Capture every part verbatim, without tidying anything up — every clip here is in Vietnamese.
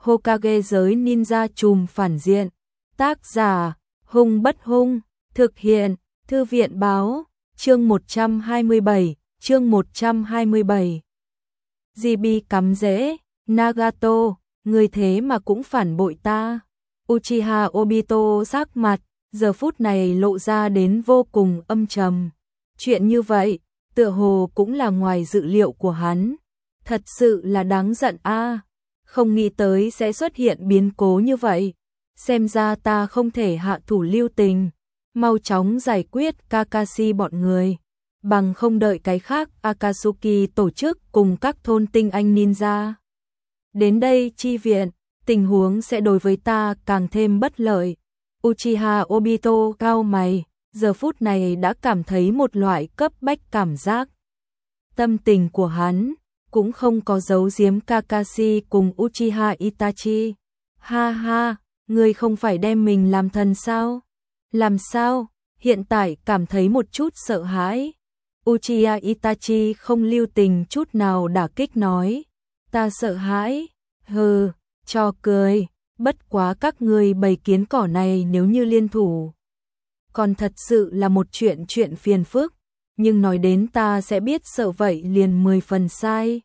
Hokage giới ninja trùm phản diện. Tác giả, Hung Bất Hung, thực hiện, Thư viện báo, chương một trăm hai mươi bảy, chương một trăm hai mươi bảy. gi bê cắm rễ, Nagato, người thế mà cũng phản bội ta. Uchiha Obito sắc mặt, giờ phút này lộ ra đến vô cùng âm trầm. Chuyện như vậy, tựa hồ cũng là ngoài dự liệu của hắn. Thật sự là đáng giận a, không nghĩ tới sẽ xuất hiện biến cố như vậy. Xem ra ta không thể hạ thủ lưu tình, mau chóng giải quyết Kakashi bọn người, bằng không đợi cái khác Akatsuki tổ chức cùng các thôn tinh anh ninja đến đây chi viện, tình huống sẽ đối với ta càng thêm bất lợi. Uchiha Obito cau mày, giờ phút này đã cảm thấy một loại cấp bách cảm giác. Tâm tình của hắn cũng không có giấu giếm Kakashi cùng Uchiha Itachi. Ha ha, ngươi không phải đem mình làm thần sao? Làm sao? Hiện tại cảm thấy một chút sợ hãi. Uchiha Itachi không lưu tình chút nào đả kích nói. Ta sợ hãi? Hừ, cho cười. Bất quá các ngươi bầy kiến cỏ này nếu như liên thủ, còn thật sự là một chuyện chuyện phiền phức. Nhưng nói đến ta sẽ biết sợ vậy liền mười phần sai.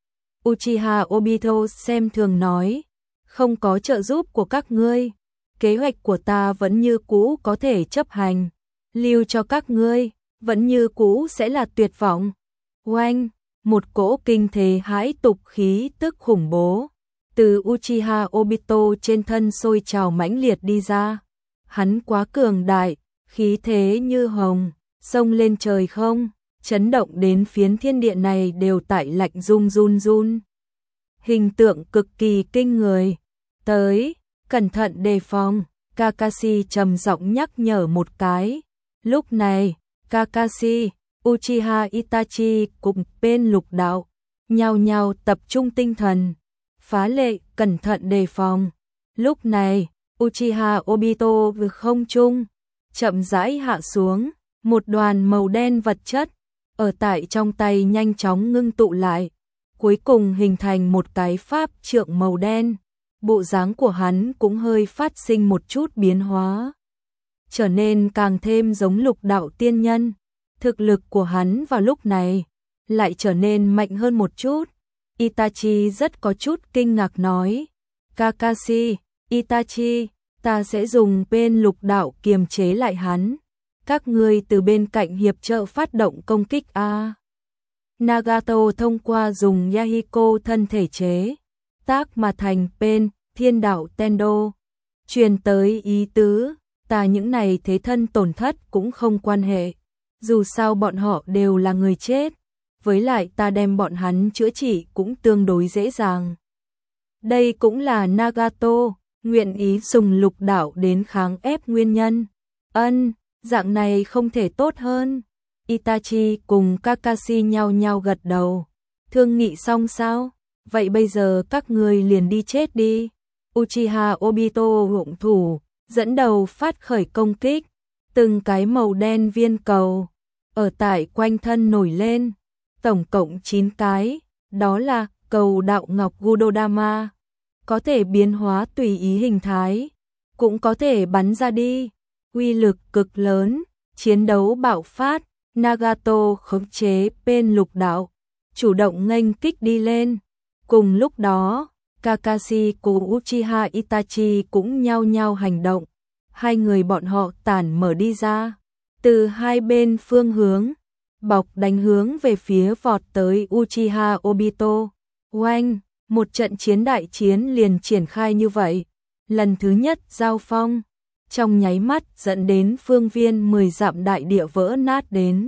Uchiha Obito xem thường nói. Không có trợ giúp của các ngươi, kế hoạch của ta vẫn như cũ có thể chấp hành. Lưu cho các ngươi, vẫn như cũ sẽ là tuyệt vọng. Oanh, một cỗ kinh thế hãi tục khí tức khủng bố từ Uchiha Obito trên thân sôi trào mãnh liệt đi ra. Hắn quá cường đại, khí thế như hồng, xông lên trời không, chấn động đến phiến thiên địa này đều tại lạnh run run run. Hình tượng cực kỳ kinh người. Tới, cẩn thận đề phòng, Kakashi trầm giọng nhắc nhở một cái. Lúc này, Kakashi, Uchiha Itachi cùng bên lục đạo, nhao nhao tập trung tinh thần. Phá lệ, cẩn thận đề phòng. Lúc này, Uchiha Obito vừa không trung, chậm rãi hạ xuống, một đoàn màu đen vật chất, ở tại trong tay nhanh chóng ngưng tụ lại, cuối cùng hình thành một cái pháp trượng màu đen. Bộ dáng của hắn cũng hơi phát sinh một chút biến hóa, trở nên càng thêm giống lục đạo tiên nhân. Thực lực của hắn vào lúc này lại trở nên mạnh hơn một chút. Itachi rất có chút kinh ngạc nói, Kakashi, Itachi, ta sẽ dùng bên lục đạo kiềm chế lại hắn. Các ngươi từ bên cạnh hiệp trợ phát động công kích a. Nagato thông qua dùng Yahiko thân thể chế tác mà thành bên thiên đạo Tendo, truyền tới ý tứ, ta những này thế thân tổn thất cũng không quan hệ, dù sao bọn họ đều là người chết, với lại ta đem bọn hắn chữa trị cũng tương đối dễ dàng. Đây cũng là Nagato nguyện ý dùng lục đạo đến kháng ép nguyên nhân. Ân, dạng này không thể tốt hơn. Itachi cùng Kakashi nhau nhau gật đầu. Thương nghị xong sao? Vậy bây giờ các ngươi liền đi chết đi. Uchiha Obito hụng thủ, dẫn đầu phát khởi công kích. Từng cái màu đen viên cầu ở tại quanh thân nổi lên, tổng cộng chín cái, đó là cầu đạo ngọc Gudodama, có thể biến hóa tùy ý hình thái, cũng có thể bắn ra đi, uy lực cực lớn. Chiến đấu bạo phát, Nagato khống chế bên lục đạo, chủ động nghênh kích đi lên. Cùng lúc đó, Kakashi cùng Uchiha Itachi cũng nhau nhau hành động. Hai người bọn họ tản mở đi ra, từ hai bên phương hướng, bọc đánh hướng về phía vọt tới Uchiha Obito. Oanh, một trận chiến đại chiến liền triển khai như vậy. Lần thứ nhất giao phong, trong nháy mắt dẫn đến phương viên mười dặm đại địa vỡ nát đến.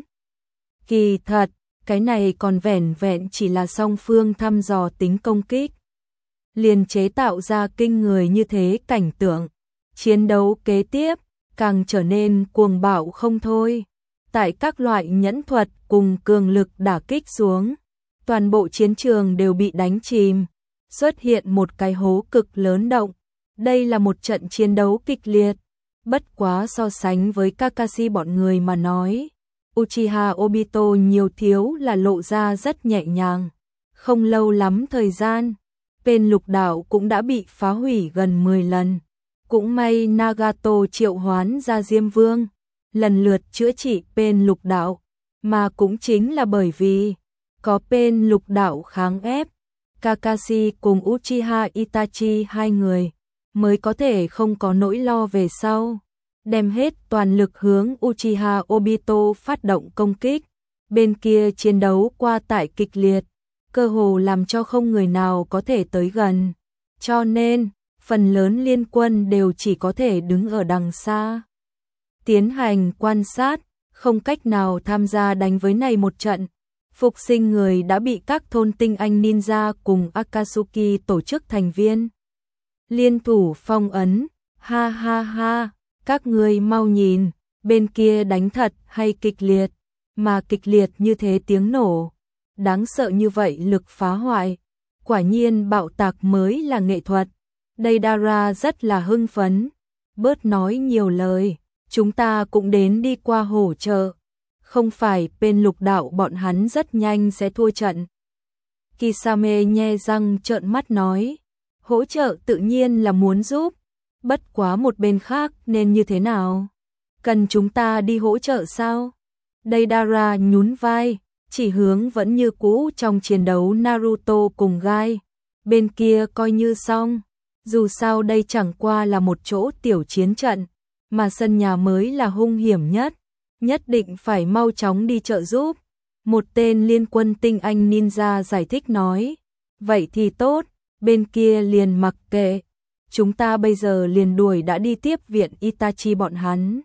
Kỳ thật, cái này còn vẻn vẹn chỉ là song phương thăm dò tính công kích, liền chế tạo ra kinh người như thế cảnh tượng. Chiến đấu kế tiếp càng trở nên cuồng bạo không thôi. Tại các loại nhẫn thuật cùng cường lực đả kích xuống, toàn bộ chiến trường đều bị đánh chìm, xuất hiện một cái hố cực lớn động. Đây là một trận chiến đấu kịch liệt, bất quá so sánh với Kakashi bọn người mà nói, Uchiha Obito nhiều thiếu là lộ ra rất nhẹ nhàng. Không lâu lắm thời gian, Bên lục đạo cũng đã bị phá hủy gần mười lần. Cũng may Nagato triệu hoán ra Diêm Vương, lần lượt chữa trị bên lục đạo, mà cũng chính là bởi vì có bên lục đạo kháng ép, Kakashi cùng Uchiha Itachi hai người mới có thể không có nỗi lo về sau, đem hết toàn lực hướng Uchiha Obito phát động công kích. Bên kia chiến đấu qua tải kịch liệt, cơ hồ làm cho không người nào có thể tới gần, cho nên phần lớn liên quân đều chỉ có thể đứng ở đằng xa, tiến hành quan sát, không cách nào tham gia đánh với này một trận. Phục sinh người đã bị các thôn tinh anh ninja cùng Akatsuki tổ chức thành viên liên thủ phong ấn. Ha ha ha, các người mau nhìn, bên kia đánh thật hay kịch liệt, mà kịch liệt như thế tiếng nổ, đáng sợ như vậy lực phá hoại, quả nhiên bạo tạc mới là nghệ thuật. Deidara rất là hưng phấn, bớt nói nhiều lời, chúng ta cũng đến đi qua hỗ trợ, không phải bên lục đạo bọn hắn rất nhanh sẽ thua trận. Kisame nhe răng trợn mắt nói, hỗ trợ tự nhiên là muốn giúp, bất quá một bên khác nên như thế nào? Cần chúng ta đi hỗ trợ sao? Deidara nhún vai, chỉ hướng vẫn như cũ trong chiến đấu Naruto cùng Gai, bên kia coi như xong, dù sao đây chẳng qua là một chỗ tiểu chiến trận, mà sân nhà mới là hung hiểm nhất, nhất định phải mau chóng đi trợ giúp. Một tên liên quân tinh anh ninja giải thích nói, vậy thì tốt, bên kia liền mặc kệ, chúng ta bây giờ liền đuổi đã đi tiếp viện Itachi bọn hắn.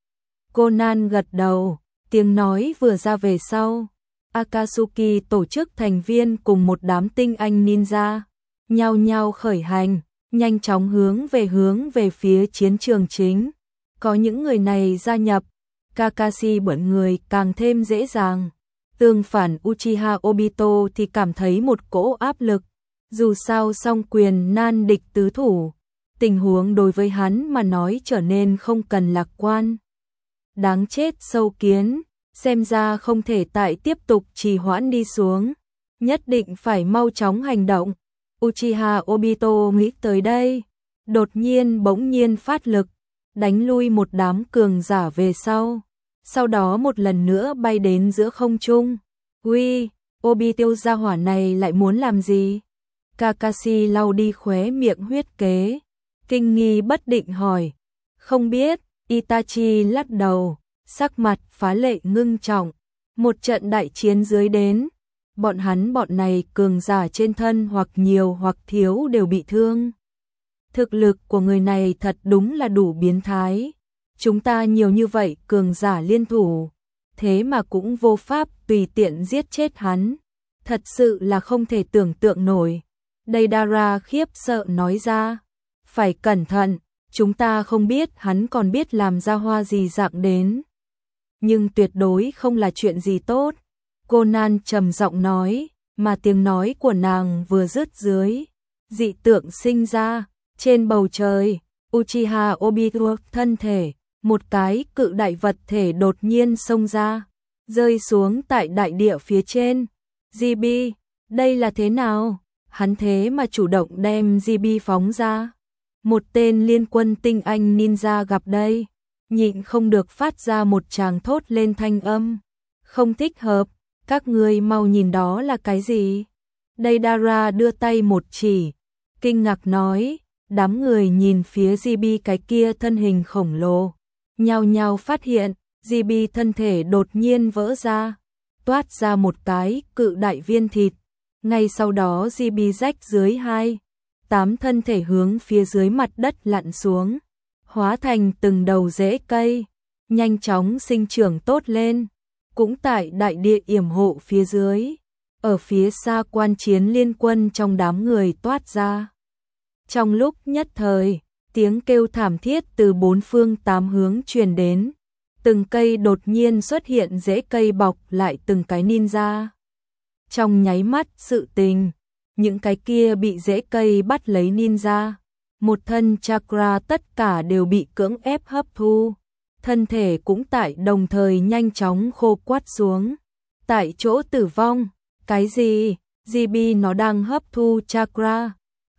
Conan gật đầu, tiếng nói vừa ra về sau, Akatsuki tổ chức thành viên cùng một đám tinh anh ninja, nhao nhao khởi hành, nhanh chóng hướng về hướng về phía chiến trường chính. Có những người này gia nhập, Kakashi bận người càng thêm dễ dàng. Tương phản Uchiha Obito thì cảm thấy một cỗ áp lực, dù sao song quyền nan địch tứ thủ, tình huống đối với hắn mà nói trở nên không cần lạc quan. Đáng chết sâu kiến, xem ra không thể tại tiếp tục trì hoãn đi xuống, nhất định phải mau chóng hành động. Uchiha Obito nghĩ tới đây, đột nhiên bỗng nhiên phát lực, đánh lui một đám cường giả về sau, sau đó một lần nữa bay đến giữa không trung. Uy, Obito gia hỏa này lại muốn làm gì? Kakashi lau đi khóe miệng huyết kế, kinh nghi bất định hỏi. Không biết, Itachi lắc đầu, sắc mặt phá lệ ngưng trọng. Một trận đại chiến dưới đến, bọn hắn bọn này cường giả trên thân hoặc nhiều hoặc thiếu đều bị thương. Thực lực của người này thật đúng là đủ biến thái. Chúng ta nhiều như vậy cường giả liên thủ, thế mà cũng vô pháp tùy tiện giết chết hắn. Thật sự là không thể tưởng tượng nổi. Deidara khiếp sợ nói ra, phải cẩn thận, chúng ta không biết hắn còn biết làm ra hoa gì dạng đến. Nhưng tuyệt đối không là chuyện gì tốt. Conan trầm giọng nói, mà tiếng nói của nàng vừa dứt dưới, dị tượng sinh ra, trên bầu trời, Uchiha Obito thân thể, một cái cự đại vật thể đột nhiên xông ra, rơi xuống tại đại địa phía trên. giê bê, đây là thế nào? Hắn thế mà chủ động đem giê bê phóng ra. Một tên liên quân tinh anh ninja gặp đây, nhịn không được phát ra một tràng thốt lên thanh âm. Không thích hợp, các ngươi mau nhìn đó là cái gì? Deidara đưa tay một chỉ, kinh ngạc nói, đám người nhìn phía giê bê cái kia thân hình khổng lồ, nhao nhao phát hiện, giê bê thân thể đột nhiên vỡ ra, toát ra một cái cự đại viên thịt. Ngay sau đó giê bê rách dưới hai, tám thân thể hướng phía dưới mặt đất lặn xuống, hóa thành từng đầu rễ cây, nhanh chóng sinh trưởng tốt lên. Cũng tại đại địa yểm hộ phía dưới, ở phía xa quan chiến liên quân trong đám người toát ra. Trong lúc nhất thời, tiếng kêu thảm thiết từ bốn phương tám hướng truyền đến, từng cây đột nhiên xuất hiện rễ cây bọc lại từng cái ninja. Trong nháy mắt sự tình, những cái kia bị rễ cây bắt lấy ninja, một thân chakra tất cả đều bị cưỡng ép hấp thu. Thân thể cũng tại đồng thời nhanh chóng khô quắt xuống. Tại chỗ tử vong, cái gì? giê bê nó đang hấp thu chakra.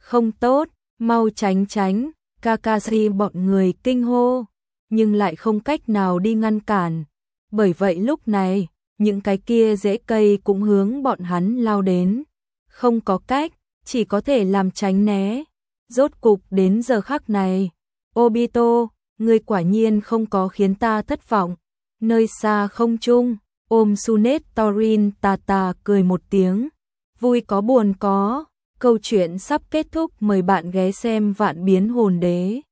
Không tốt, mau tránh tránh, Kakashi bọn người kinh hô, nhưng lại không cách nào đi ngăn cản. Bởi vậy lúc này, những cái kia rễ cây cũng hướng bọn hắn lao đến. Không có cách, chỉ có thể làm tránh né. Rốt cục đến giờ khắc này, Obito, ngươi quả nhiên không có khiến ta thất vọng. Nơi xa không trung, ôm Tsunade Torin tà tà cười một tiếng. Vui có buồn có, câu chuyện sắp kết thúc, mời bạn ghé xem Vạn Biến Hồn Đế.